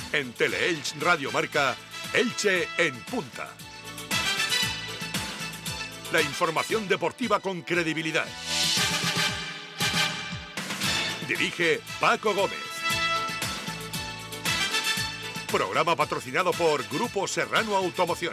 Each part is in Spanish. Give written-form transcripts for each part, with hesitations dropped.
En Teleelch Radio Marca, Elche en punta. La información deportiva con credibilidad. Dirige Paco Gómez. Programa patrocinado por Grupo Serrano Automoción.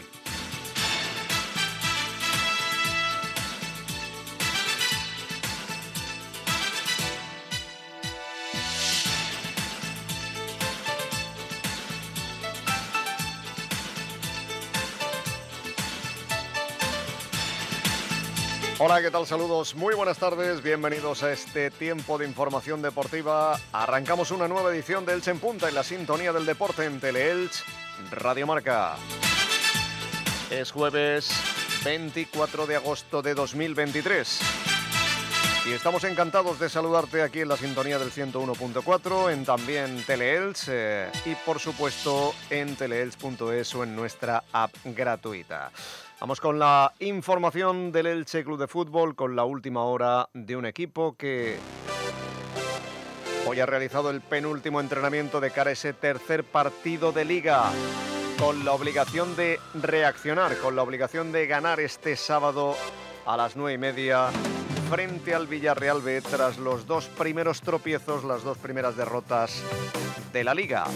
Hola, ¿qué tal? Saludos, muy buenas tardes, bienvenidos a este tiempo de información deportiva. Arrancamos una nueva edición de Elche en Punta en la sintonía del deporte en Teleelch Radio Marca. Es jueves 24 de agosto de 2023 y estamos encantados de saludarte aquí en la sintonía del 101.4, en también Teleelch y por supuesto en teleelch.es o en nuestra app gratuita. Vamos con la información del Elche Club de Fútbol, con la última hora de un equipo que hoy ha realizado el penúltimo entrenamiento de cara a ese tercer partido de Liga, con la obligación de reaccionar, con la obligación de ganar este sábado a las 9:30 frente al Villarreal B tras los dos primeros tropiezos, las dos primeras derrotas de la Liga.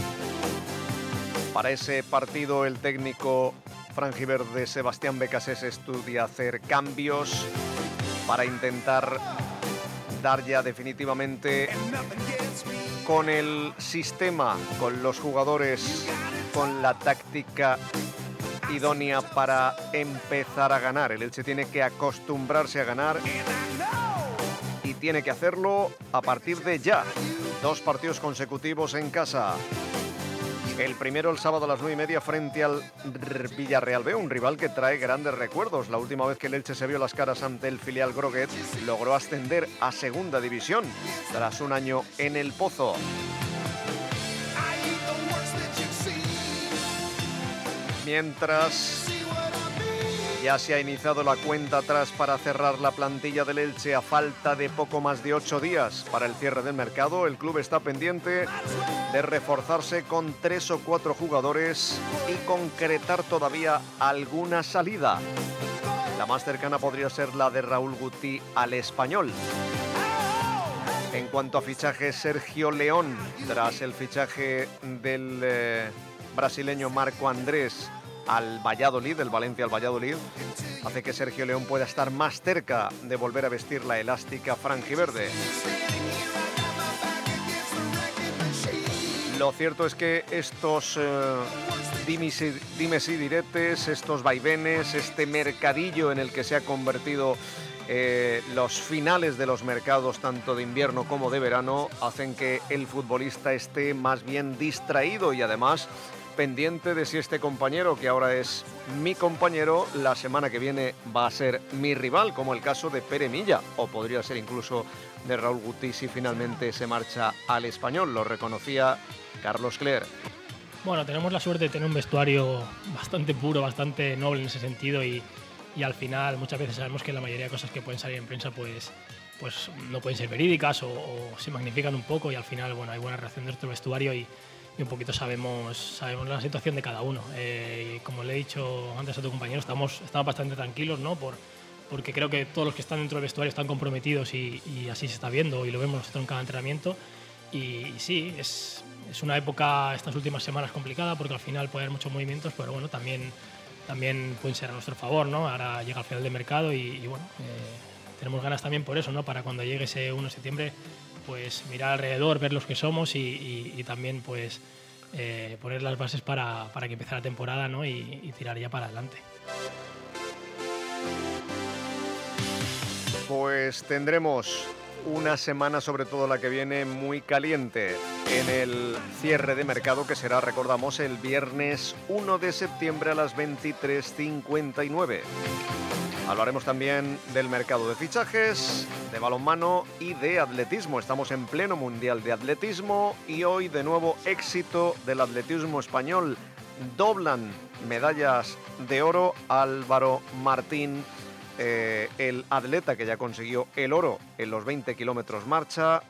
Para ese partido el técnico franjiverde Sebastián Becasés estudia hacer cambios para intentar dar ya definitivamente con el sistema, con los jugadores, con la táctica idónea para empezar a ganar. El Elche tiene que acostumbrarse a ganar y tiene que hacerlo a partir de ya. 2 partidos consecutivos en casa. El primero el sábado a las 9:30 frente al Villarreal B, un rival que trae grandes recuerdos. La última vez que el Elche se vio las caras ante el filial Groguet logró ascender a segunda división tras un año en el Pozo. Mientras ya se ha iniciado la cuenta atrás para cerrar la plantilla del Elche a falta de poco más de 8 días para el cierre del mercado, el club está pendiente de reforzarse con 3 o 4 jugadores y concretar todavía alguna salida. La más cercana podría ser la de Raúl Guti al Español. En cuanto a fichajes, Sergio León, tras el fichaje del brasileño Marco Andrés al Valladolid, del Valencia al Valladolid, hace que Sergio León pueda estar más cerca de volver a vestir la elástica franjiverde. Lo cierto es que estos dimes y diretes, estos vaivenes, este mercadillo en el que se ha convertido los finales de los mercados, tanto de invierno como de verano, hacen que el futbolista esté más bien distraído y además pendiente de si este compañero, que ahora es mi compañero, la semana que viene va a ser mi rival, como el caso de Pere Milla, o podría ser incluso de Raúl Guti si finalmente se marcha al Español. Lo reconocía Carlos Cler. Bueno, tenemos la suerte de tener un vestuario bastante puro, bastante noble en ese sentido y al final muchas veces sabemos que la mayoría de cosas que pueden salir en prensa pues no pueden ser verídicas o se magnifican un poco y al final bueno, hay buena reacción de nuestro vestuario y un poquito sabemos la situación de cada uno. Y como le he dicho antes a tu compañero, estamos bastante tranquilos, ¿no? Porque creo que todos los que están dentro del vestuario están comprometidos y así se está viendo y lo vemos nosotros en cada entrenamiento. Y sí, es una época, estas últimas semanas, complicada porque al final puede haber muchos movimientos, pero bueno, también pueden ser a nuestro favor, ¿no? Ahora llega el final del mercado y bueno, tenemos ganas también por eso, ¿no? Para cuando llegue ese 1 de septiembre, pues mirar alrededor, ver los que somos y también pues poner las bases para que empiece la temporada, ¿no? y tirar ya para adelante. Pues tendremos una semana, sobre todo la que viene, muy caliente en el cierre de mercado que será, recordamos, el viernes 1 de septiembre a las 23:59. Hablaremos también del mercado de fichajes, de balonmano y de atletismo. Estamos en pleno mundial de atletismo y hoy de nuevo éxito del atletismo español. Doblan medallas de oro Álvaro Martín, el atleta que ya consiguió el oro en los 20 kilómetros marcha,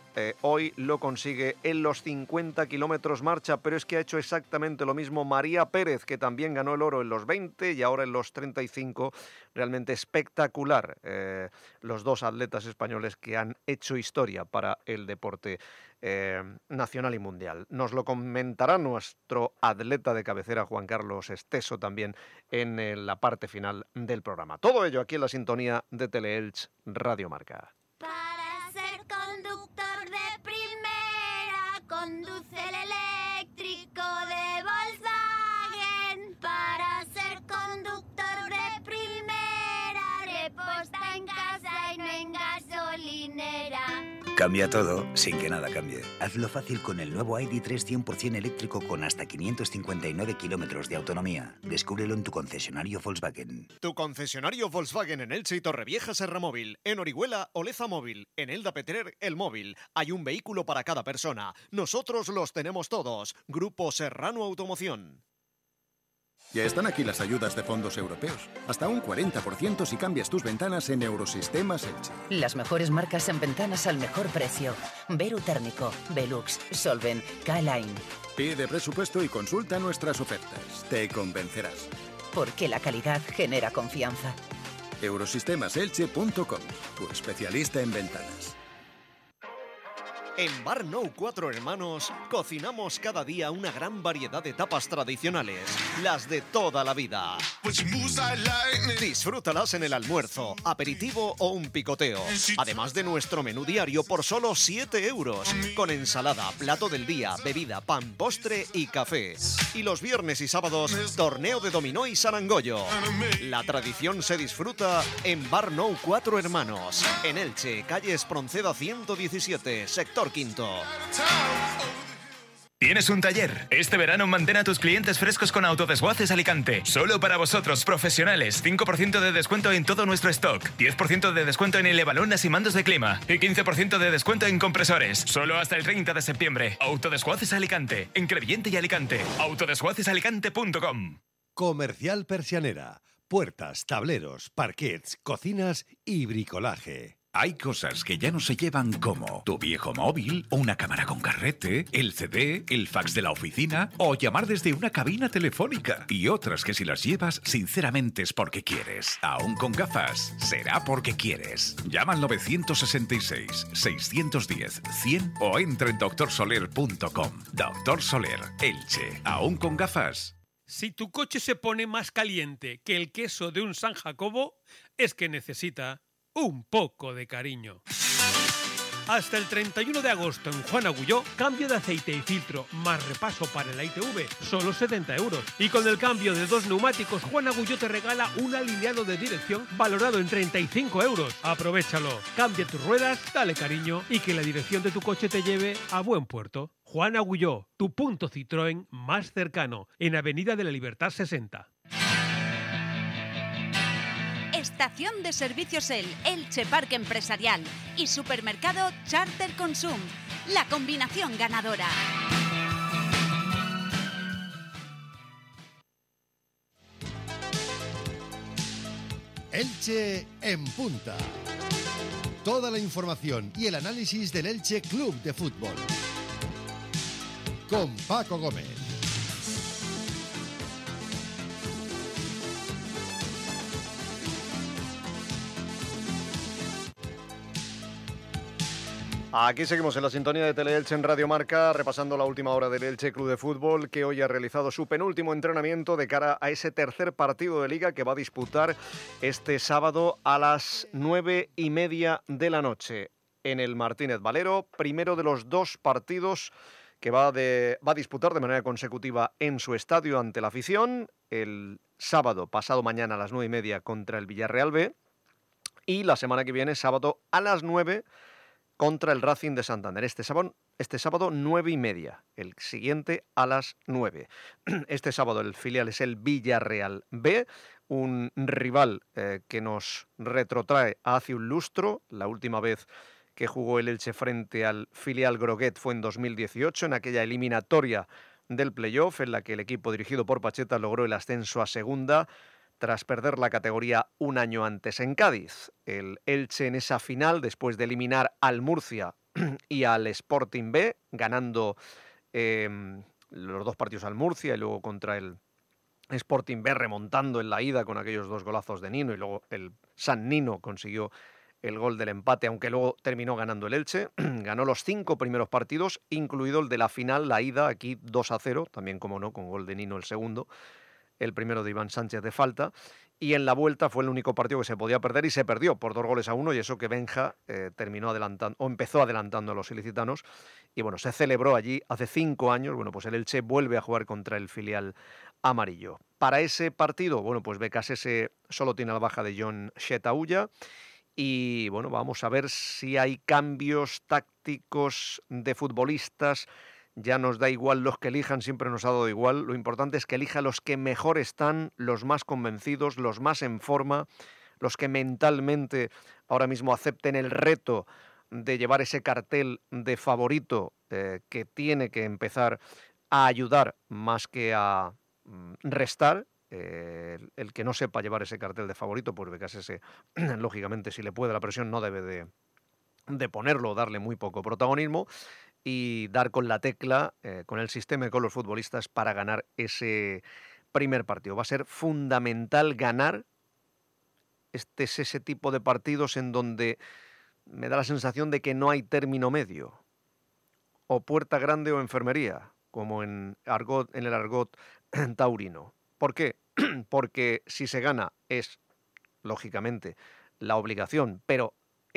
hoy lo consigue en los 50 kilómetros marcha, pero es que ha hecho exactamente lo mismo María Pérez, que también ganó el oro en los 20 y ahora en los 35. Realmente espectacular los dos atletas españoles que han hecho historia para el deporte nacional y mundial. Nos lo comentará nuestro atleta de cabecera, Juan Carlos Esteso, también en la parte final del programa. Todo ello aquí en la sintonía de Teleelch Radio Marca. Para ser conductor de primera, conduce el eléctrico de Volkswagen. Para ser conductor de primera, reposta en casa y no en gasolinera. Cambia todo sin que nada cambie. Hazlo fácil con el nuevo ID.3 100% eléctrico con hasta 559 kilómetros de autonomía. Descúbrelo en tu concesionario Volkswagen. Tu concesionario Volkswagen en Elche y Torrevieja Serra Móvil. En Orihuela, Oleza Móvil. En Elda Petrer, El Móvil. Hay un vehículo para cada persona. Nosotros los tenemos todos. Grupo Serrano Automoción. Ya están aquí las ayudas de fondos europeos. Hasta un 40% si cambias tus ventanas en Eurosistemas Elche. Las mejores marcas en ventanas al mejor precio. Veru Térmico, Velux, Solven, K-Line. Pide presupuesto y consulta nuestras ofertas. Te convencerás. Porque la calidad genera confianza. Eurosistemaselche.com, tu especialista en ventanas. En Bar Nou 4 Hermanos cocinamos cada día una gran variedad de tapas tradicionales, las de toda la vida. Disfrútalas en el almuerzo, aperitivo o un picoteo. Además de nuestro menú diario por solo 7 euros, con ensalada, plato del día, bebida, pan, postre y café. Y los viernes y sábados, torneo de dominó y sarangollo. La tradición se disfruta en Bar Nou 4 Hermanos, en Elche, calle Espronceda 117, sector quinto. ¿Tienes un taller? Este verano mantén a tus clientes frescos con Autodesguaces Alicante. Solo para vosotros, profesionales. 5% de descuento en todo nuestro stock. 10% de descuento en elebalonas y mandos de clima. Y 15% de descuento en compresores. Solo hasta el 30 de septiembre. Autodesguaces Alicante. En Crevillente y Alicante. Autodesguacesalicante.com. Comercial Persianera. Puertas, tableros, parquets, cocinas y bricolaje. Hay cosas que ya no se llevan como tu viejo móvil, o una cámara con carrete, el CD, el fax de la oficina o llamar desde una cabina telefónica. Y otras que si las llevas, sinceramente es porque quieres. Aún con gafas, será porque quieres. Llama al 966-610-100 o entra en doctorsoler.com. Doctor Soler, Elche. Aún con gafas. Si tu coche se pone más caliente que el queso de un San Jacobo, es que necesita un poco de cariño. Hasta el 31 de agosto en Juan Agulló, cambio de aceite y filtro más repaso para el ITV, solo 70 euros. Y con el cambio de 2 neumáticos, Juan Agulló te regala un alineado de dirección valorado en 35 euros. Aprovechalo, cambia tus ruedas, dale cariño y que la dirección de tu coche te lleve a buen puerto. Juan Agulló, tu punto Citroën más cercano, en Avenida de la Libertad 60. Estación de servicios Elche Parque Empresarial y Supermercado Charter Consum. La combinación ganadora. Elche en punta. Toda la información y el análisis del Elche Club de Fútbol. Con Paco Gómez. Aquí seguimos en la sintonía de Teleelche en Radio Marca, repasando la última hora del Elche Club de Fútbol, que hoy ha realizado su penúltimo entrenamiento de cara a ese tercer partido de Liga que va a disputar este sábado a las 9:30 de la noche en el Martínez Valero, primero de los 2 partidos que va a disputar de manera consecutiva en su estadio ante la afición, el sábado pasado mañana a las 9:30 contra el Villarreal B y la semana que viene, sábado a las 9 contra el Racing de Santander. Este sábado 9:30, el siguiente a las 9. Este sábado el filial es el Villarreal B, un rival que nos retrotrae hace un lustro. La última vez que jugó el Elche frente al filial Groguet fue en 2018, en aquella eliminatoria del playoff en la que el equipo dirigido por Pacheta logró el ascenso a segunda, tras perder la categoría un año antes en Cádiz. El Elche en esa final, después de eliminar al Murcia y al Sporting B, ganando los 2 partidos al Murcia y luego contra el Sporting B, remontando en la ida con aquellos 2 golazos de Nino, y luego el San Nino consiguió el gol del empate, aunque luego terminó ganando el Elche. Ganó los 5 primeros partidos, incluido el de la final, la ida, aquí 2-0, también como no, con gol de Nino el segundo, el primero de Iván Sánchez de falta, y en la vuelta fue el único partido que se podía perder y se perdió por 2-1, y eso que Benja terminó adelantando, o empezó adelantando a los ilicitanos, y bueno, se celebró allí hace 5 años. Bueno, pues el Elche vuelve a jugar contra el filial amarillo. Para ese partido, bueno, pues BKSS solo tiene la baja de John Xetaulla, y bueno, vamos a ver si hay cambios tácticos de futbolistas. Ya nos da igual los que elijan, siempre nos ha dado igual. Lo importante es que elija los que mejor están, los más convencidos, los más en forma, los que mentalmente ahora mismo acepten el reto de llevar ese cartel de favorito que tiene que empezar a ayudar más que a restar. El que no sepa llevar ese cartel de favorito, pues BKSS, lógicamente, si le puede la presión, no debe de ponerlo, darle muy poco protagonismo y dar con la tecla, con el sistema y con los futbolistas para ganar ese primer partido. Va a ser fundamental ganar. Este es ese tipo de partidos en donde me da la sensación de que no hay término medio, o puerta grande o enfermería, como en el argot taurino. ¿Por qué? Porque si se gana es, lógicamente, la obligación, pero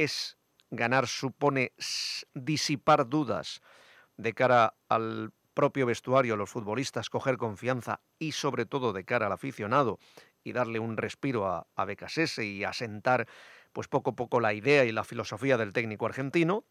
ganar supone disipar dudas de cara al propio vestuario, a los futbolistas, coger confianza y sobre todo de cara al aficionado y darle un respiro a BKSS y asentar pues poco a poco la idea y la filosofía del técnico argentino.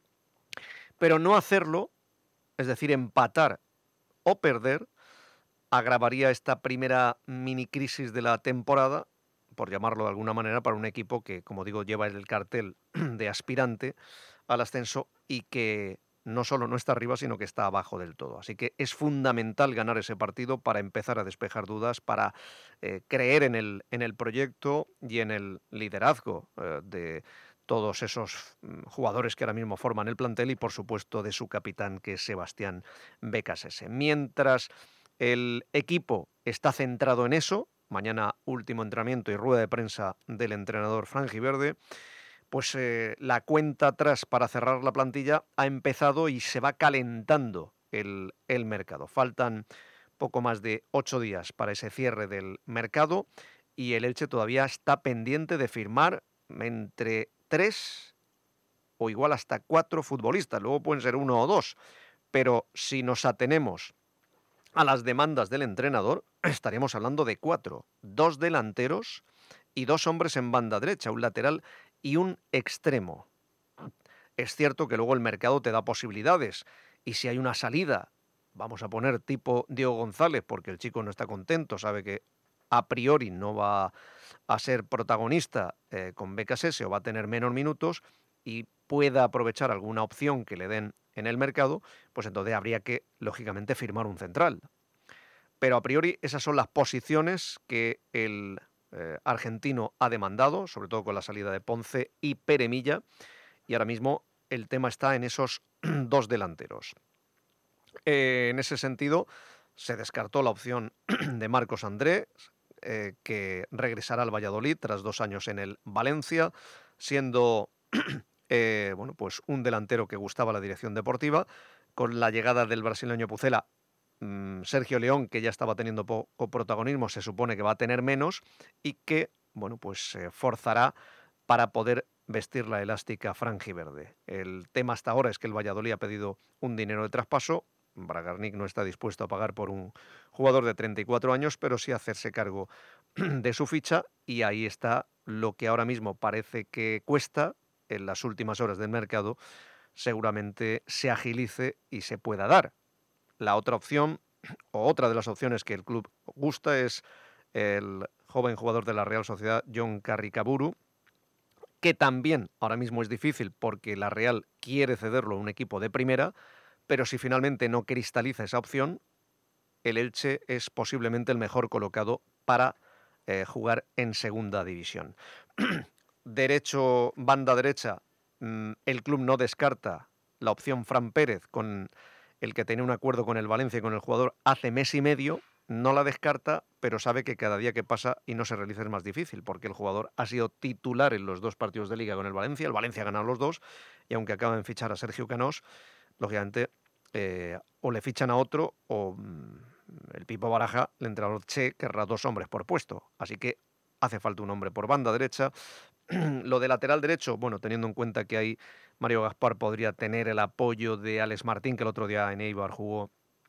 Pero no hacerlo, es decir, empatar o perder, agravaría esta primera mini crisis de la temporada, por llamarlo de alguna manera, para un equipo que, como digo, lleva el cartel de aspirante al ascenso y que no solo no está arriba, sino que está abajo del todo. Así que es fundamental ganar ese partido para empezar a despejar dudas, para creer en el proyecto y en el liderazgo de todos esos jugadores que ahora mismo forman el plantel y, por supuesto, de su capitán, que es Sebastián BKSS. Mientras el equipo está centrado en eso, mañana último entrenamiento y rueda de prensa del entrenador franjiverde, pues la cuenta atrás para cerrar la plantilla ha empezado y se va calentando el mercado. Faltan poco más de 8 días para ese cierre del mercado y el Elche todavía está pendiente de firmar entre 3 o igual hasta 4 futbolistas. Luego pueden ser 1 o 2, pero si nos atenemos a las demandas del entrenador, estaríamos hablando de 4, 2 delanteros y 2 hombres en banda derecha, un lateral y un extremo. Es cierto que luego el mercado te da posibilidades y si hay una salida, vamos a poner tipo Diego González, porque el chico no está contento, sabe que a priori no va a ser protagonista con BKSS o va a tener menos minutos y pueda aprovechar alguna opción que le den en el mercado, pues entonces habría que, lógicamente, firmar un central. Pero a priori esas son las posiciones que el argentino ha demandado, sobre todo con la salida de Ponce y Peremilla, y ahora mismo el tema está en esos 2 delanteros. En ese sentido, se descartó la opción de Marcos Andrés, que regresará al Valladolid tras 2 años en el Valencia, siendo bueno, pues un delantero que gustaba la dirección deportiva. Con la llegada del brasileño Pucela, Sergio León, que ya estaba teniendo poco protagonismo, se supone que va a tener menos y que, bueno, pues se forzará para poder vestir la elástica franjiverde. El tema hasta ahora es que el Valladolid ha pedido un dinero de traspaso. Bragarnik no está dispuesto a pagar por un jugador de 34 años, pero sí hacerse cargo de su ficha, y ahí está lo que ahora mismo parece que cuesta. En las últimas horas del mercado seguramente se agilice y se pueda dar. La otra opción, o otra de las opciones que el club gusta, es el joven jugador de la Real Sociedad, John Carricaburu, que también ahora mismo es difícil porque la Real quiere cederlo a un equipo de primera, pero si finalmente no cristaliza esa opción, el Elche es posiblemente el mejor colocado para jugar en segunda división. Banda derecha, el club no descarta la opción Fran Pérez, con el que tenía un acuerdo con el Valencia y con el jugador hace mes y medio. No la descarta, pero sabe que cada día que pasa y no se realiza es más difícil, porque el jugador ha sido titular en los 2 partidos de Liga con el Valencia ha ganado los 2, y aunque acaban de fichar a Sergio Canós, lógicamente o le fichan a otro o el Pipo Baraja, el entrenador Che, querrá 2 hombres por puesto, así que hace falta un hombre por banda derecha. Lo de lateral derecho, bueno, teniendo en cuenta que ahí Mario Gaspar podría tener el apoyo de Alex Martín, que el otro día en Eibar jugó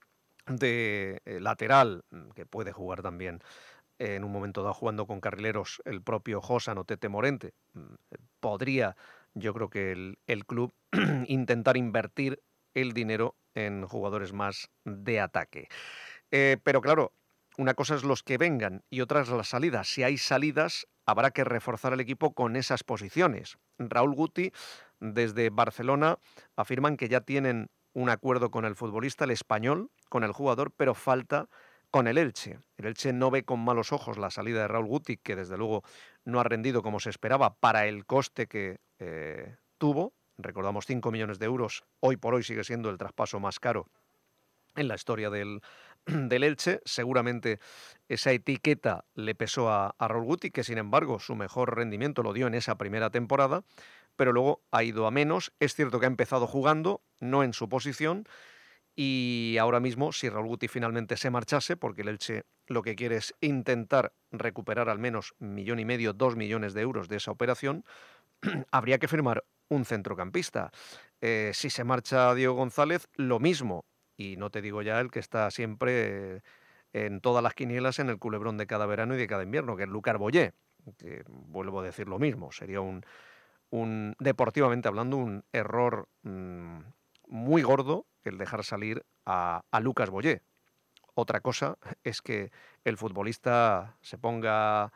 de lateral, que puede jugar también en un momento dado jugando con carrileros el propio Josan o Tete Morente. Podría, yo creo que el club intentar invertir el dinero en jugadores más de ataque. Pero claro, una cosa es los que vengan y otra es las salidas. Si hay salidas, habrá que reforzar el equipo con esas posiciones. Raúl Guti, desde Barcelona, afirman que ya tienen un acuerdo con el futbolista, el español, con el jugador, pero falta con el Elche. El Elche no ve con malos ojos la salida de Raúl Guti, que desde luego no ha rendido como se esperaba para el coste que tuvo. Recordamos 5 millones de euros. Hoy por hoy sigue siendo el traspaso más caro en la historia del Elche. Seguramente esa etiqueta le pesó a Raúl Guti, que sin embargo su mejor rendimiento lo dio en esa primera temporada, pero luego ha ido a menos. Es cierto que ha empezado jugando, no en su posición, y ahora mismo, si Raúl Guti finalmente se marchase, porque el Elche lo que quiere es intentar recuperar al menos 1,5 millones, 2 millones de euros de esa operación, habría que firmar un centrocampista. Si se marcha Diego González, lo mismo. Y no te digo ya el que está siempre en todas las quinielas en el culebrón de cada verano y de cada invierno, que es Lucas Boyé, que vuelvo a decir lo mismo. Sería un deportivamente hablando, un error muy gordo el dejar salir a Lucas Boyé. Otra cosa es que el futbolista se ponga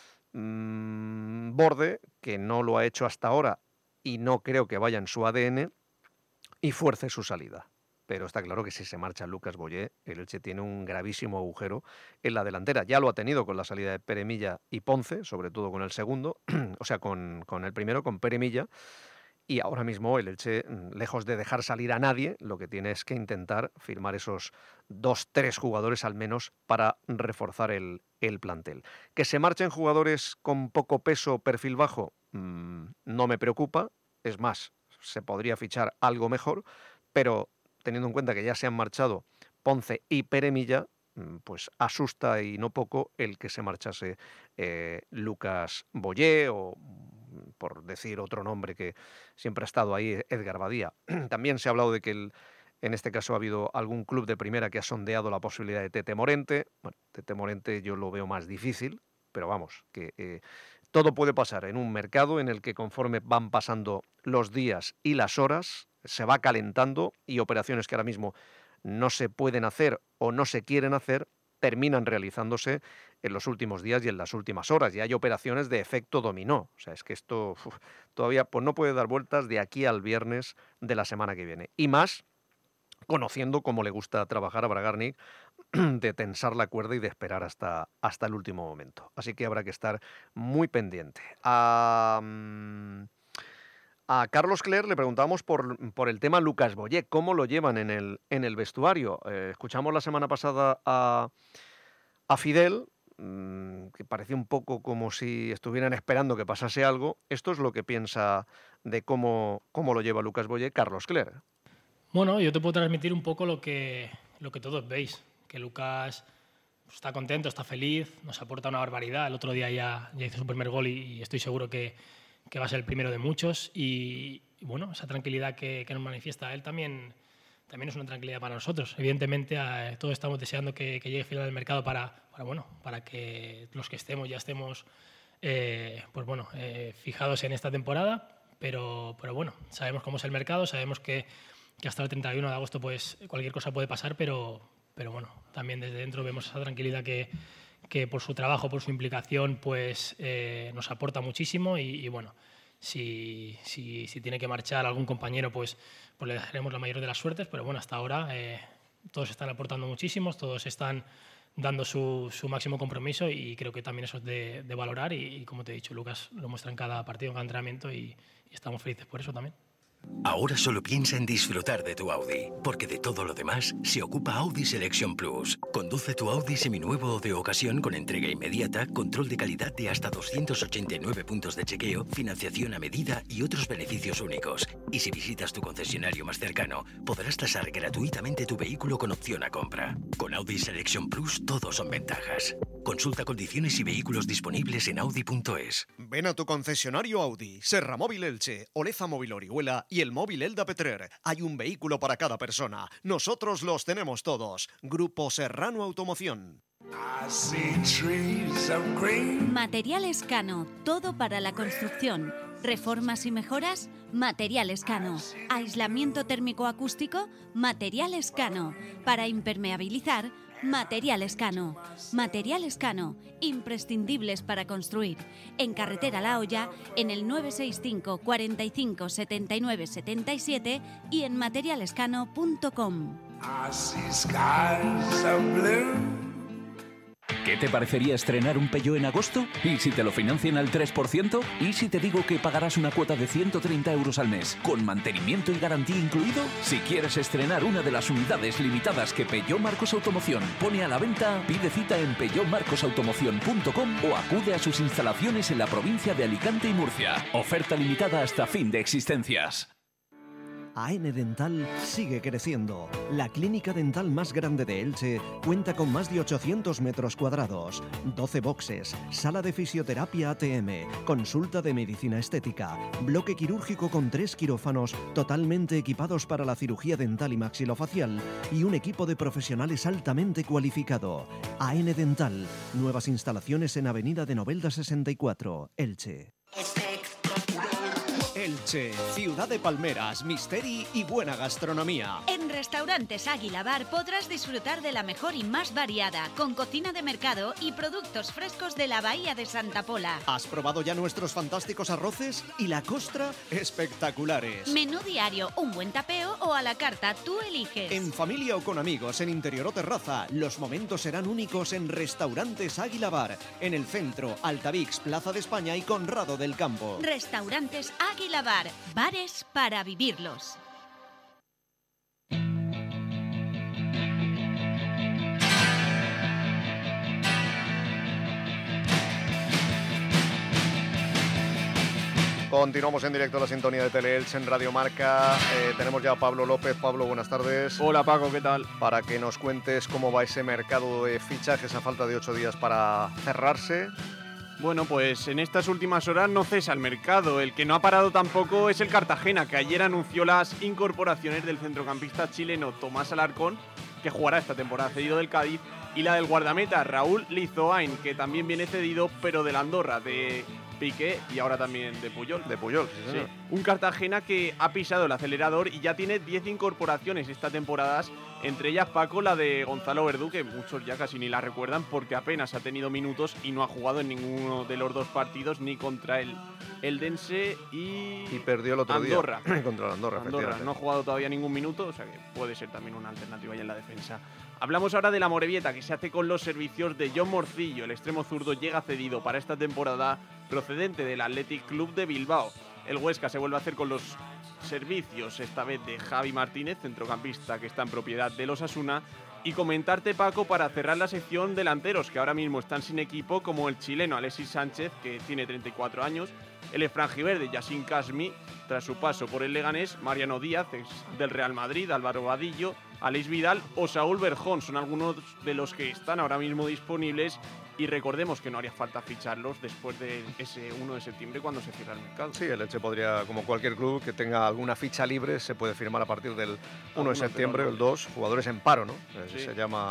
borde, que no lo ha hecho hasta ahora y no creo que vaya en su ADN, y fuerce su salida. Pero está claro que si se marcha Lucas Boyé, el Elche tiene un gravísimo agujero en la delantera. Ya lo ha tenido con la salida de Pere Milla y Ponce, sobre todo con el segundo, o sea, con el primero, con Pere Milla. Y ahora mismo el Elche, lejos de dejar salir a nadie, lo que tiene es que intentar firmar esos 2-3 jugadores al menos para reforzar el plantel. Que se marchen jugadores con poco peso, perfil bajo, no me preocupa. Es más, se podría fichar algo mejor, pero teniendo en cuenta que ya se han marchado Ponce y Pere Milla, pues asusta y no poco el que se marchase Lucas Boyé o, por decir otro nombre que siempre ha estado ahí, Edgar Badía. También se ha hablado de que en este caso ha habido algún club de primera que ha sondeado la posibilidad de Tete Morente. Bueno, Tete Morente yo lo veo más difícil, pero vamos, que todo puede pasar en un mercado en el que conforme van pasando los días y las horas, se va calentando y operaciones que ahora mismo no se pueden hacer o no se quieren hacer, terminan realizándose en los últimos días y en las últimas horas. Y hay operaciones de efecto dominó. O sea, es que esto todavía pues no puede dar vueltas de aquí al viernes de la semana que viene. Y más conociendo cómo le gusta trabajar a Bragarnik, de tensar la cuerda y de esperar hasta el último momento. Así que habrá que estar muy pendiente. A Carlos Cler le preguntábamos por el tema Lucas Boyé, cómo lo llevan en el vestuario. Escuchamos la semana pasada a Fidel, que parecía un poco como si estuvieran esperando que pasase algo. Esto es lo que piensa de cómo lo lleva Lucas Boyé, Carlos Cler. Bueno, yo te puedo transmitir un poco lo que todos veis, que Lucas está contento, está feliz, nos aporta una barbaridad. El otro día ya hizo su primer gol y estoy seguro que va a ser el primero de muchos. Y bueno, esa tranquilidad que nos manifiesta él también es una tranquilidad para nosotros. Evidentemente, todos estamos deseando que llegue el final del mercado para que los que estemos ya estemos fijados en esta temporada. Pero bueno, sabemos cómo es el mercado, sabemos que hasta el 31 de agosto pues cualquier cosa puede pasar, pero bueno, también desde dentro vemos esa tranquilidad que por su trabajo, por su implicación, pues nos aporta muchísimo y bueno, si tiene que marchar algún compañero, pues le dejaremos la mayor de las suertes, pero bueno, hasta ahora todos están aportando muchísimo, todos están dando su máximo compromiso, y creo que también eso es de valorar, y como te he dicho, Lucas lo muestra en cada partido, en cada entrenamiento, y estamos felices por eso también. Ahora solo piensa en disfrutar de tu Audi, porque de todo lo demás se ocupa Audi Selection Plus. Conduce tu Audi seminuevo o de ocasión con entrega inmediata, control de calidad de hasta 289 puntos de chequeo, financiación a medida y otros beneficios únicos. Y si visitas tu concesionario más cercano, podrás tasar gratuitamente tu vehículo con opción a compra. Con Audi Selection Plus todo son ventajas. Consulta condiciones y vehículos disponibles en Audi.es. Ven a tu concesionario Audi, Serra Móvil Elche, Oleza Móvil Orihuela y el Móvil Elda Petrer. Hay un vehículo para cada persona. Nosotros los tenemos todos. Grupo Serrano Automoción. Materiales Cano, todo para la construcción. Reformas y mejoras, Materiales Cano. Aislamiento térmico acústico, Materiales Cano. Para impermeabilizar, Materiales Cano. Materiales Cano, imprescindibles para construir. En Carretera La Hoya, en el 965 45 79 77 y en materialescano.com. ¿Qué te parecería estrenar un Peugeot en agosto? ¿Y si te lo financian al 3%? ¿Y si te digo que pagarás una cuota de 130 euros al mes, con mantenimiento y garantía incluido? Si quieres estrenar una de las unidades limitadas que Peugeot Marcos Automoción pone a la venta, pide cita en peugeotmarcosautomoción.com o acude a sus instalaciones en la provincia de Alicante y Murcia. Oferta limitada hasta fin de existencias. AN Dental sigue creciendo. La clínica dental más grande de Elche cuenta con más de 800 metros cuadrados, 12 boxes, sala de fisioterapia ATM, consulta de medicina estética, bloque quirúrgico con 3 quirófanos totalmente equipados para la cirugía dental y maxilofacial y un equipo de profesionales altamente cualificado. AN Dental, nuevas instalaciones en Avenida de Novelda 64, Elche. Elche, ciudad de palmeras, misteri y buena gastronomía. En Restaurantes Águila Bar podrás disfrutar de la mejor y más variada, con cocina de mercado y productos frescos de la Bahía de Santa Pola. ¿Has probado ya nuestros fantásticos arroces? Y la costra, espectaculares. Menú diario, un buen tapeo o a la carta, tú eliges. En familia o con amigos, en interior o terraza, los momentos serán únicos en Restaurantes Águila Bar, en el centro, Altavix, Plaza de España y Conrado del Campo. Restaurantes Águila Bar, bares para vivirlos. Continuamos en directo a la sintonía de Teleelch en Radio Marca. Tenemos ya a Pablo López. Pablo, buenas tardes. Hola Paco, ¿qué tal? Para que nos cuentes cómo va ese mercado de fichajes a falta de 8 días para cerrarse. Bueno, pues en estas últimas horas no cesa el mercado. El que no ha parado tampoco es el Cartagena, que ayer anunció las incorporaciones del centrocampista chileno Tomás Alarcón, que jugará esta temporada cedido del Cádiz, y la del guardameta Raúl Lizoain, que también viene cedido, pero del Andorra, de Piqué y ahora también de Puyol. De Puyol, sí, señor. Sí. Un Cartagena que ha pisado el acelerador y ya tiene 10 incorporaciones esta temporada, entre ellas, Paco, la de Gonzalo Verdú, que muchos ya casi ni la recuerdan porque apenas ha tenido minutos y no ha jugado en ninguno de los dos partidos, ni contra el Eldense y perdió el otro Andorra. día contra el Andorra. No ha jugado todavía ningún minuto, o sea que puede ser también una alternativa ya en la defensa. Hablamos ahora de la Morevieta, que se hace con los servicios de John Morcillo. El extremo zurdo llega cedido para esta temporada, procedente del Athletic Club de Bilbao. El Huesca se vuelve a hacer con los servicios, esta vez de Javi Martínez, centrocampista que está en propiedad de los Osasuna. Y comentarte, Paco, para cerrar la sección, delanteros que ahora mismo están sin equipo, como el chileno Alexis Sánchez, que tiene 34 años, el franjiverde Yacine Kasmi, tras su paso por el Leganés, Mariano Díaz, ex del Real Madrid, Álvaro Vadillo, Aleix Vidal o Saúl Berjón, son algunos de los que están ahora mismo disponibles. Y recordemos que no haría falta ficharlos después de ese 1 de septiembre cuando se cierra el mercado. Sí, el Elche podría, como cualquier club que tenga alguna ficha libre, se puede firmar a partir del 1 de septiembre o el 2, jugadores en paro, ¿no? Sí. Se llama,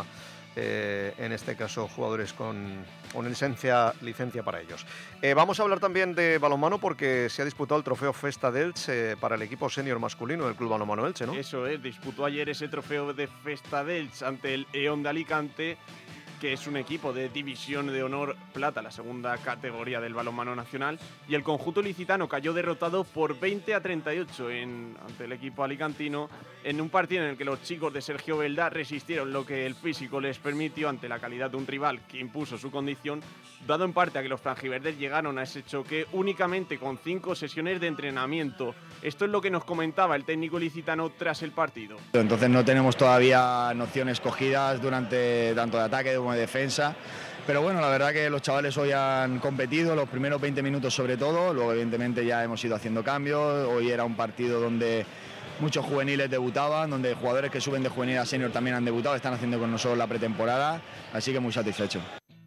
en este caso, jugadores con licencia para ellos. Vamos a hablar también de balonmano porque se ha disputado el trofeo Festa de Elche para el equipo senior masculino del Club Balonmano Elche, ¿no? Eso es, disputó ayer ese trofeo de Festa de Elche ante el Eón de Alicante. que es un equipo de División de Honor Plata, la segunda categoría del balonmano nacional, y el conjunto ilicitano cayó derrotado por 20-38 ante el equipo alicantino en un partido en el que los chicos de Sergio Belda resistieron lo que el físico les permitió ante la calidad de un rival que impuso su condición, dado en parte a que los franjiverdes llegaron a ese choque únicamente con 5 sesiones de entrenamiento. Esto es lo que nos comentaba el técnico ilicitano tras el partido. Entonces no tenemos todavía nociones cogidas durante tanto de ataque como de defensa, pero bueno, la verdad que los chavales hoy han competido los primeros 20 minutos sobre todo, luego evidentemente ya hemos ido haciendo cambios. Hoy era un partido donde muchos juveniles debutaban, donde jugadores que suben de juvenil a senior también han debutado, están haciendo con nosotros la pretemporada, así que muy satisfecho.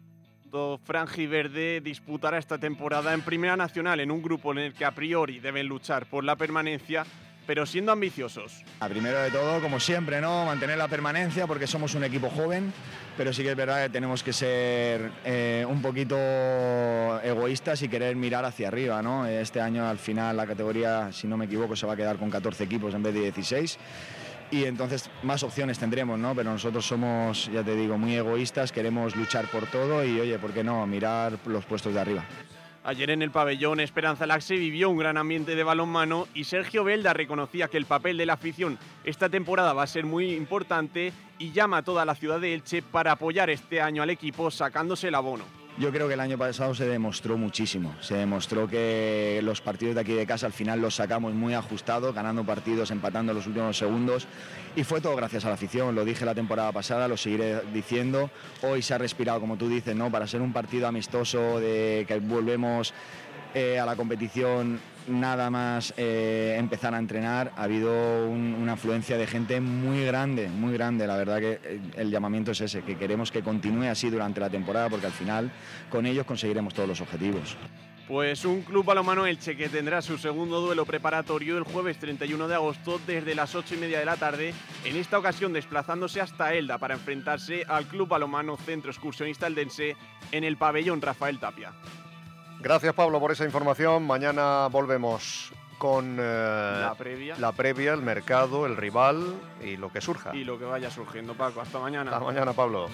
Franjiverde disputará esta temporada en Primera Nacional en un grupo en el que a priori deben luchar por la permanencia, pero siendo ambiciosos. Primero de todo, como siempre, ¿no? Mantener la permanencia porque somos un equipo joven, pero sí que es verdad que tenemos que ser un poquito egoístas y querer mirar hacia arriba, ¿no? Este año al final la categoría, si no me equivoco, se va a quedar con 14 equipos en vez de 16. Y entonces más opciones tendremos, ¿no? Pero nosotros somos, ya te digo, muy egoístas, queremos luchar por todo y, oye, ¿por qué no? Mirar los puestos de arriba. Ayer en el pabellón Esperanza Laxe vivió un gran ambiente de balonmano y Sergio Belda reconocía que el papel de la afición esta temporada va a ser muy importante y llama a toda la ciudad de Elche para apoyar este año al equipo sacándose el abono. Yo creo que el año pasado se demostró muchísimo, se demostró que los partidos de aquí de casa al final los sacamos muy ajustados, ganando partidos, empatando los últimos segundos y fue todo gracias a la afición, lo dije la temporada pasada, lo seguiré diciendo, hoy se ha respirado como tú dices, ¿no? Para ser un partido amistoso, de que volvemos a la competición nada más empezar a entrenar, ha habido una afluencia de gente muy grande, la verdad que el llamamiento es ese, que queremos que continúe así durante la temporada porque al final con ellos conseguiremos todos los objetivos. Pues un Club Balonmano Elche que tendrá su segundo duelo preparatorio el jueves 31 de agosto desde las 8:30 de la tarde, en esta ocasión desplazándose hasta Elda para enfrentarse al Club Balonmano Centro Excursionista Eldense en el pabellón Rafael Tapia. Gracias, Pablo, por esa información. Mañana volvemos con la previa, el mercado, el rival y lo que surja. Y lo que vaya surgiendo, Paco. Hasta mañana. Hasta mañana, Pablo.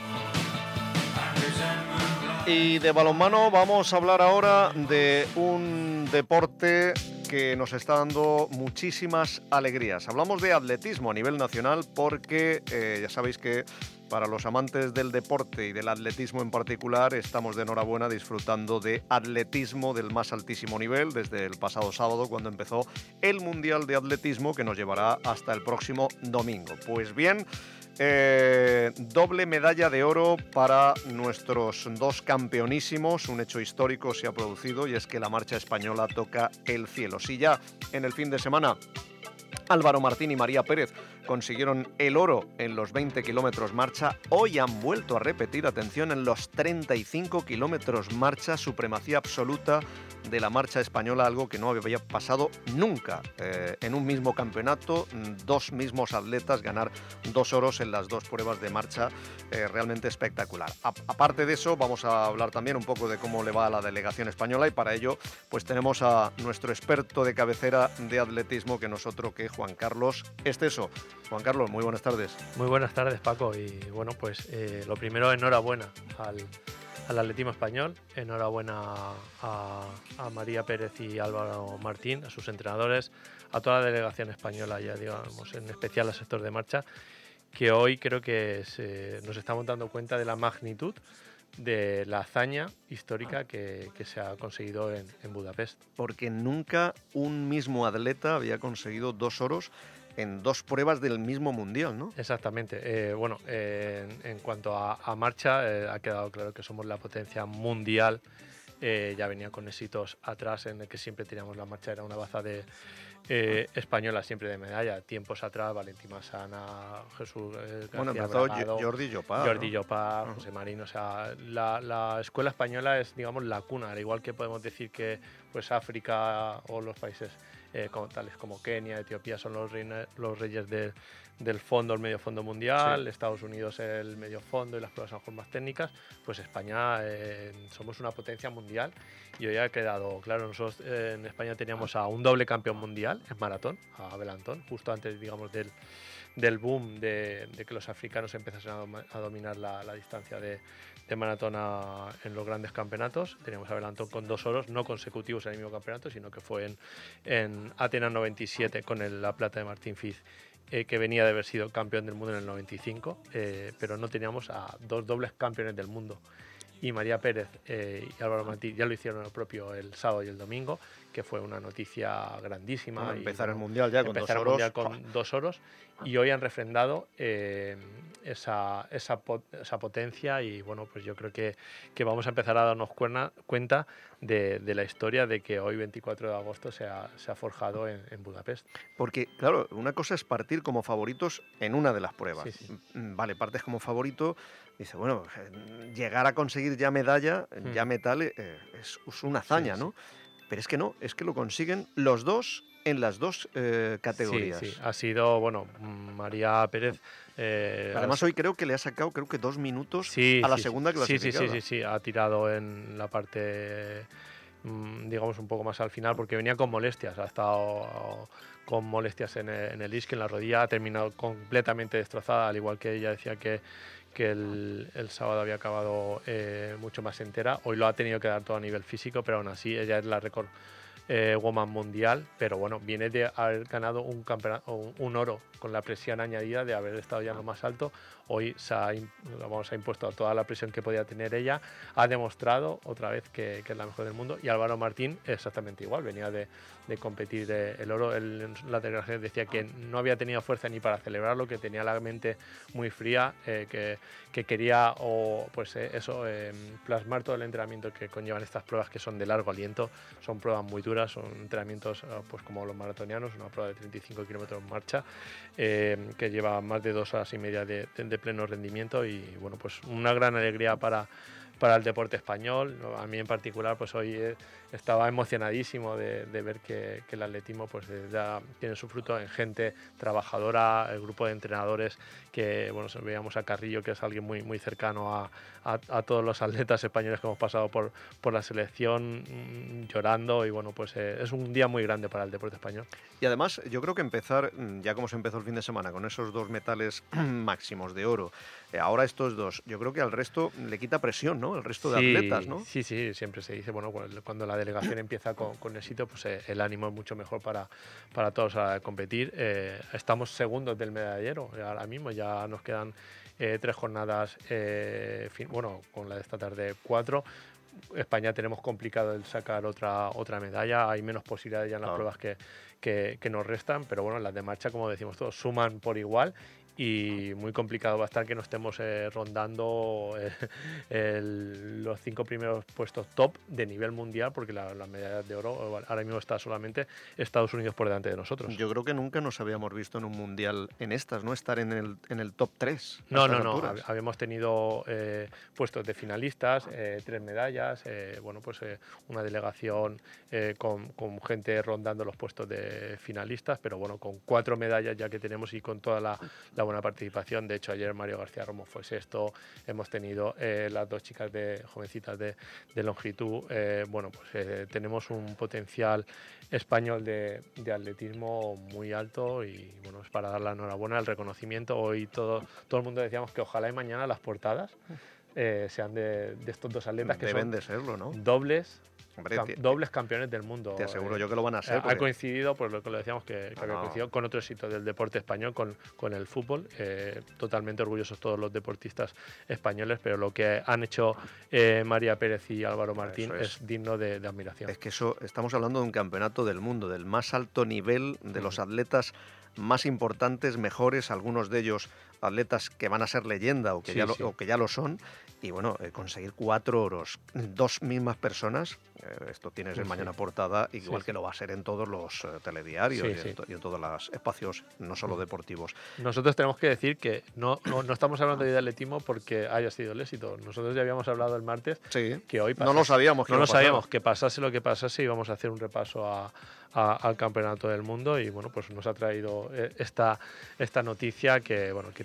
Y de balonmano vamos a hablar ahora de un deporte que nos está dando muchísimas alegrías. Hablamos de atletismo a nivel nacional porque ya sabéis que para los amantes del deporte y del atletismo en particular estamos de enhorabuena disfrutando de atletismo del más altísimo nivel desde el pasado sábado cuando empezó el Mundial de Atletismo que nos llevará hasta el próximo domingo. Pues bien, doble medalla de oro para nuestros dos campeonísimos. Un hecho histórico se ha producido y es que la marcha española toca el cielo. Si ya en el fin de semana Álvaro Martín y María Pérez consiguieron el oro en los 20 kilómetros marcha, hoy han vuelto a repetir, atención, en los 35 kilómetros marcha, supremacía absoluta de la marcha española, algo que no había pasado nunca en un mismo campeonato, dos mismos atletas ganar 2 oros en las 2 pruebas de marcha, realmente espectacular. Aparte de eso, vamos a hablar también un poco de cómo le va a la delegación española y para ello pues tenemos a nuestro experto de cabecera de atletismo, que no es otro que Juan Carlos Esteso. Juan Carlos, muy buenas tardes. Muy buenas tardes, Paco, y bueno, pues lo primero, enhorabuena al atletismo español, enhorabuena a María Pérez y Álvaro Martín, a sus entrenadores, a toda la delegación española, ya digamos, en especial al sector de marcha, que hoy creo que nos estamos dando cuenta de la magnitud de la hazaña histórica que se ha conseguido en Budapest. Porque nunca un mismo atleta había conseguido 2 oros en 2 pruebas del mismo mundial, ¿no? Exactamente. En cuanto a marcha, ha quedado claro que somos la potencia mundial. Ya venía con éxitos atrás en el que siempre teníamos la marcha, era una baza española siempre de medalla. Tiempos atrás, Valentín Massana, Jesús García empezó Bragado, Jordi Llopart, Jordi Llopart, José Marín. O sea, la escuela española es, digamos, la cuna, al igual que podemos decir que pues África o los países tales como Kenia, Etiopía son los reyes del fondo, el medio fondo mundial, sí. Estados Unidos el medio fondo y las pruebas son más técnicas, pues España somos una potencia mundial y hoy ha quedado claro. Nosotros en España teníamos a un doble campeón mundial en maratón, a Abel Antón, justo antes, digamos, del del boom de que los africanos empezasen a dominar la distancia de maratón en los grandes campeonatos. Teníamos a Abel Antón con 2 oros, no consecutivos en el mismo campeonato, sino que fue en Atenas 97 con la plata de Martín Fiz, que venía de haber sido campeón del mundo en el 95, pero no teníamos a 2 dobles campeones del mundo. Y María Pérez y Álvaro Martín ya lo hicieron lo propio el sábado y el domingo, que fue una noticia grandísima. Bueno, empezar el Mundial ya con 2 oros. Empezar el Mundial con 2 oros. Y hoy han refrendado esa potencia, y bueno, pues yo creo que vamos a empezar a darnos cuenta de la historia de que hoy, 24 de agosto, se ha forjado en Budapest. Porque, claro, una cosa es partir como favoritos en una de las pruebas. Sí. Vale, partes como favorito, dice, bueno, llegar a conseguir ya medalla, ya metal, es una hazaña, ¿no? Pero es que no, es que lo consiguen los dos en las 2 categorías. Sí, ha sido, bueno, María Pérez... Además hoy creo que le ha sacado 2 minutos a la segunda clasificada. Sí, ha tirado en la parte, digamos, un poco más al final, porque venía con molestias, ha estado con molestias en el isquio, en la rodilla, ha terminado completamente destrozada, al igual que ella decía que el sábado había acabado mucho más entera. Hoy lo ha tenido que dar todo a nivel físico, pero aún así ella es la récord woman mundial, pero bueno, viene de haber ganado un oro con la presión añadida de haber estado ya en lo más alto. Hoy se ha impuesto toda la presión que podía tener ella, ha demostrado otra vez que es la mejor del mundo, y Álvaro Martín exactamente igual, venía de competir el oro. Él en la declaración decía que no había tenido fuerza ni para celebrarlo, que tenía la mente muy fría, que quería plasmar todo el entrenamiento que conllevan estas pruebas, que son de largo aliento, son pruebas muy duras, son entrenamientos pues como los maratonianos, una prueba de 35 kilómetros en marcha, que lleva más de 2 horas y media de pleno rendimiento, y bueno, pues una gran alegría para el deporte español. A mí en particular, pues hoy estaba emocionadísimo de ver que el atletismo pues ya tiene su fruto en gente trabajadora, el grupo de entrenadores que, bueno, veíamos a Carrillo, que es alguien muy, muy cercano a todos los atletas españoles que hemos pasado por la selección, llorando, y bueno, pues es un día muy grande para el deporte español. Y además yo creo que empezar, ya como se empezó el fin de semana, con esos 2 metales máximos de oro, ahora estos 2, yo creo que al resto le quita presión, ¿no? El resto de atletas, ¿no? Sí, siempre se dice, bueno, cuando la delegación empieza con éxito, pues el ánimo es mucho mejor para todos a competir. Estamos segundos del medallero ahora mismo, ya nos quedan 3 jornadas, con la de esta tarde 4. España tenemos complicado el sacar otra medalla, hay menos posibilidades ya en las pruebas que nos restan, pero bueno, las de marcha, como decimos todos, suman por igual, y muy complicado va a estar que no estemos rondando los 5 primeros puestos top de nivel mundial, porque las medallas de oro ahora mismo está solamente Estados Unidos por delante de nosotros. Yo creo que nunca nos habíamos visto en un mundial en estas, ¿no? Estar en el top 3. No. Habíamos tenido puestos de finalistas, 3 medallas, una delegación con gente rondando los puestos de finalistas, pero bueno, con 4 medallas ya que tenemos, y con toda la buena participación. De hecho, ayer Mario García Romo fue sexto, hemos tenido las 2 chicas jovencitas de longitud. Tenemos un potencial español de atletismo muy alto, y bueno, es para dar la enhorabuena, el reconocimiento. Hoy todo el mundo decíamos que ojalá y mañana las portadas sean de estos 2 atletas, que deben de serlo, ¿no? Dobles campeones del mundo. Te aseguro yo que lo van a ser. Ha coincidido, por lo que lo decíamos, que había coincidido con otro éxito del deporte español, con el fútbol. Totalmente orgullosos todos los deportistas españoles, pero lo que han hecho María Pérez y Álvaro Martín es digno de admiración. Es que estamos hablando de un campeonato del mundo, del más alto nivel, de los atletas más importantes, mejores, algunos de ellos atletas que van a ser leyenda o que ya lo son. Y bueno, conseguir 4 oros, 2 mismas personas, esto tienes en Mañana Portada, igual que lo va a ser en todos los telediarios y en todos los espacios, no solo deportivos. Nosotros tenemos que decir que no estamos hablando de atletismo porque haya sido el éxito. Nosotros ya habíamos hablado el martes que hoy no lo sabíamos. Que pasase lo que pasase, íbamos a hacer un repaso al campeonato del mundo, y bueno, pues nos ha traído esta noticia que tiene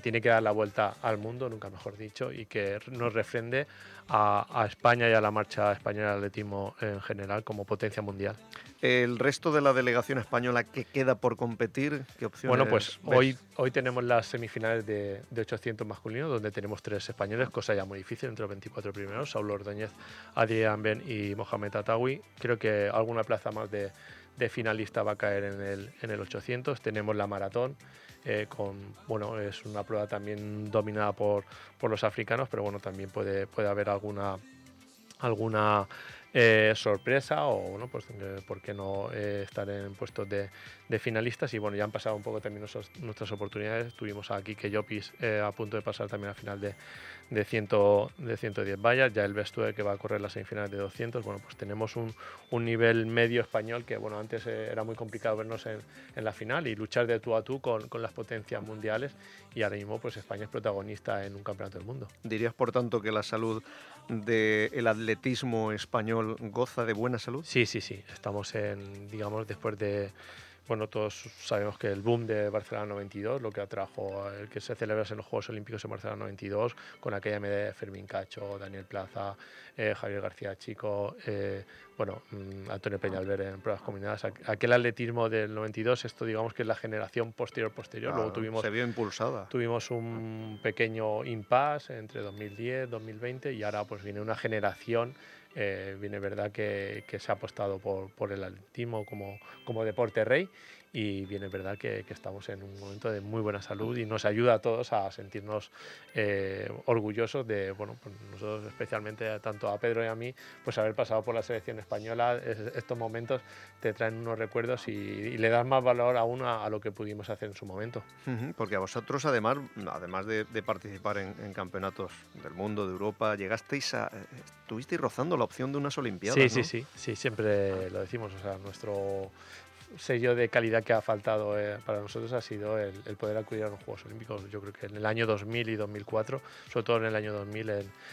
tiene que dar la vuelta al mundo, nunca mejor dicho, y que nos refrende a España y a la marcha española de atletismo en general como potencia mundial. El resto de la delegación española que queda por competir, ¿qué opciones Bueno, pues ves? hoy tenemos las semifinales de 800 masculinos, donde tenemos 3 españoles, cosa ya muy difícil entre los 24 primeros, Saulo Ordóñez, Adrián Ben y Mohamed Atawi. Creo que alguna plaza más de finalista va a caer en el 800. Tenemos la maratón, es una prueba también dominada por los africanos, pero bueno, también puede haber alguna sorpresa o bueno, pues por qué no estar en puestos de finalistas. Y bueno, ya han pasado un poco también nuestras oportunidades. Tuvimos a Quique Llopis a punto de pasar también a final de 110 vallas, ya el Bestue que va a correr las semifinales de 200. Bueno, pues tenemos un nivel medio español que bueno, antes era muy complicado vernos en la final y luchar de tú a tú con las potencias mundiales, y ahora mismo pues España es protagonista en un campeonato del mundo. ¿Dirías por tanto que la salud del atletismo español goza de buena salud? Sí, estamos después de... Bueno, todos sabemos que el boom de Barcelona 92, lo que atrajo el que se celebrase en los Juegos Olímpicos en Barcelona 92, con aquella medalla de Fermín Cacho, Daniel Plaza, Javier García Chico, Antonio Peñalver en pruebas combinadas. Aquel atletismo del 92, esto digamos que es la generación posterior. Claro, luego se vio impulsada. Tuvimos un pequeño impasse entre 2010 y 2020 y ahora pues viene una generación. Viene verdad que se ha apostado por el atletismo como deporte rey, y viene verdad que estamos en un momento de muy buena salud y nos ayuda a todos a sentirnos orgullosos de, bueno, pues nosotros especialmente, tanto a Pedro y a mí, pues haber pasado por la selección española. Estos momentos te traen unos recuerdos y le das más valor aún a lo que pudimos hacer en su momento. Porque a vosotros además de participar en campeonatos del mundo, de Europa, estuvisteis rozando la opción de unas Olimpiadas, ¿no? Sí, siempre lo decimos, o sea, nuestro sello de calidad que ha faltado para nosotros ha sido el poder acudir a los Juegos Olímpicos. Yo creo que en el año 2000 y 2004, sobre todo en el año 2000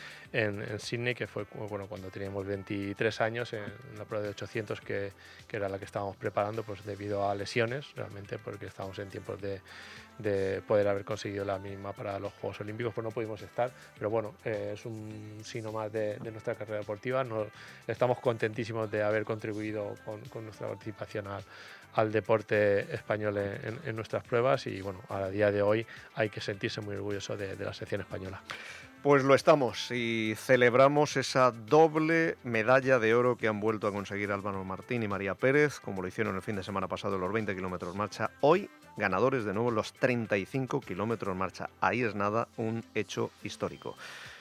en Sydney, que fue cuando teníamos 23 años, en la prueba de 800 que era la que estábamos preparando, pues debido a lesiones, realmente, porque estábamos en tiempos de poder haber conseguido la mínima para los Juegos Olímpicos, pues no pudimos estar, pero bueno, es un signo más de nuestra carrera deportiva. Estamos contentísimos de haber contribuido con nuestra participación al deporte español en nuestras pruebas, y bueno, a día de hoy hay que sentirse muy orgulloso de la selección española. Pues lo estamos, y celebramos esa doble medalla de oro que han vuelto a conseguir Álvaro Martín y María Pérez, como lo hicieron el fin de semana pasado en los 20 kilómetros marcha. Hoy, ganadores de nuevo los 35 kilómetros marcha. Ahí es nada, un hecho histórico.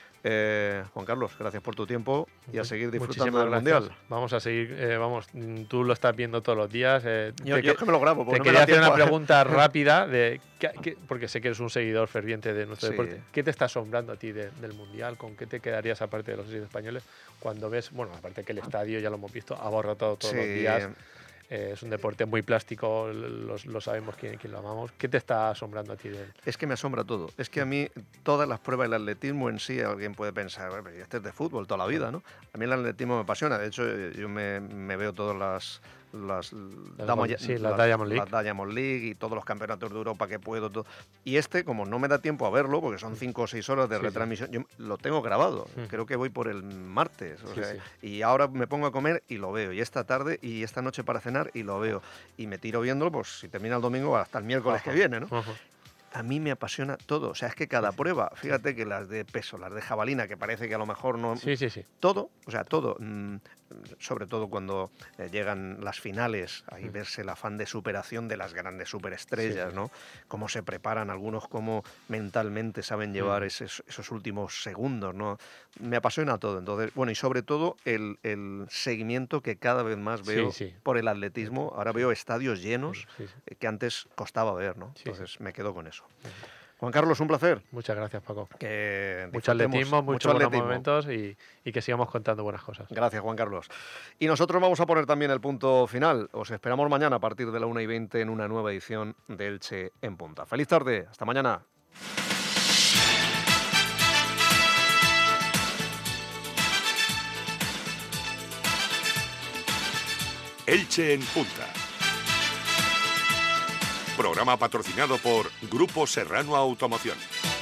Juan Carlos, gracias por tu tiempo y a seguir disfrutando del Mundial. Vamos a seguir, tú lo estás viendo todos los días. Yo es que me lo grabo. Te quería hacer una pregunta rápida, porque sé que eres un seguidor ferviente de nuestro deporte. ¿Qué te está asombrando a ti del Mundial? ¿Con qué te quedarías, aparte de los 6 españoles, cuando ves, bueno, aparte que el estadio, ya lo hemos visto, abarrotado todos los días? Es un deporte muy plástico, lo sabemos quien lo amamos. ¿Qué te está asombrando a ti de él? Es que me asombra todo. Es que a mí todas las pruebas del atletismo en sí, alguien puede pensar, este es de fútbol toda la vida, ¿no? A mí el atletismo me apasiona. De hecho, yo me veo todas las Diamond League y todos los campeonatos de Europa que puedo. Todo. Y como no me da tiempo a verlo, porque son 5 o 6 horas de retransmisión, yo lo tengo grabado. Creo que voy por el martes. Y ahora me pongo a comer y lo veo. Y esta tarde y esta noche para cenar y lo veo. Y me tiro viéndolo, pues si termina el domingo hasta el miércoles que viene, ¿no? A mí me apasiona todo. O sea, es que cada prueba, fíjate que las de peso, las de jabalina, que parece que a lo mejor no... Todo, o sea, todo. Sobre todo cuando llegan las finales, ahí verse el afán de superación de las grandes superestrellas, ¿no? Cómo se preparan algunos, cómo mentalmente saben llevar esos últimos segundos, ¿no? Me apasiona todo. Entonces, bueno, y sobre todo el seguimiento que cada vez más veo por el atletismo. Ahora veo estadios llenos que antes costaba ver, ¿no? Entonces me quedo con eso. Juan Carlos, un placer. Muchas gracias, Paco. Mucho atletismo, muchos buenos momentos y que sigamos contando buenas cosas. Gracias, Juan Carlos. Y nosotros vamos a poner también el punto final. Os esperamos mañana a partir de la 1:20 en una nueva edición de Elche en Punta. Feliz tarde. Hasta mañana. Elche en Punta. Programa patrocinado por Grupo Serrano Automoción.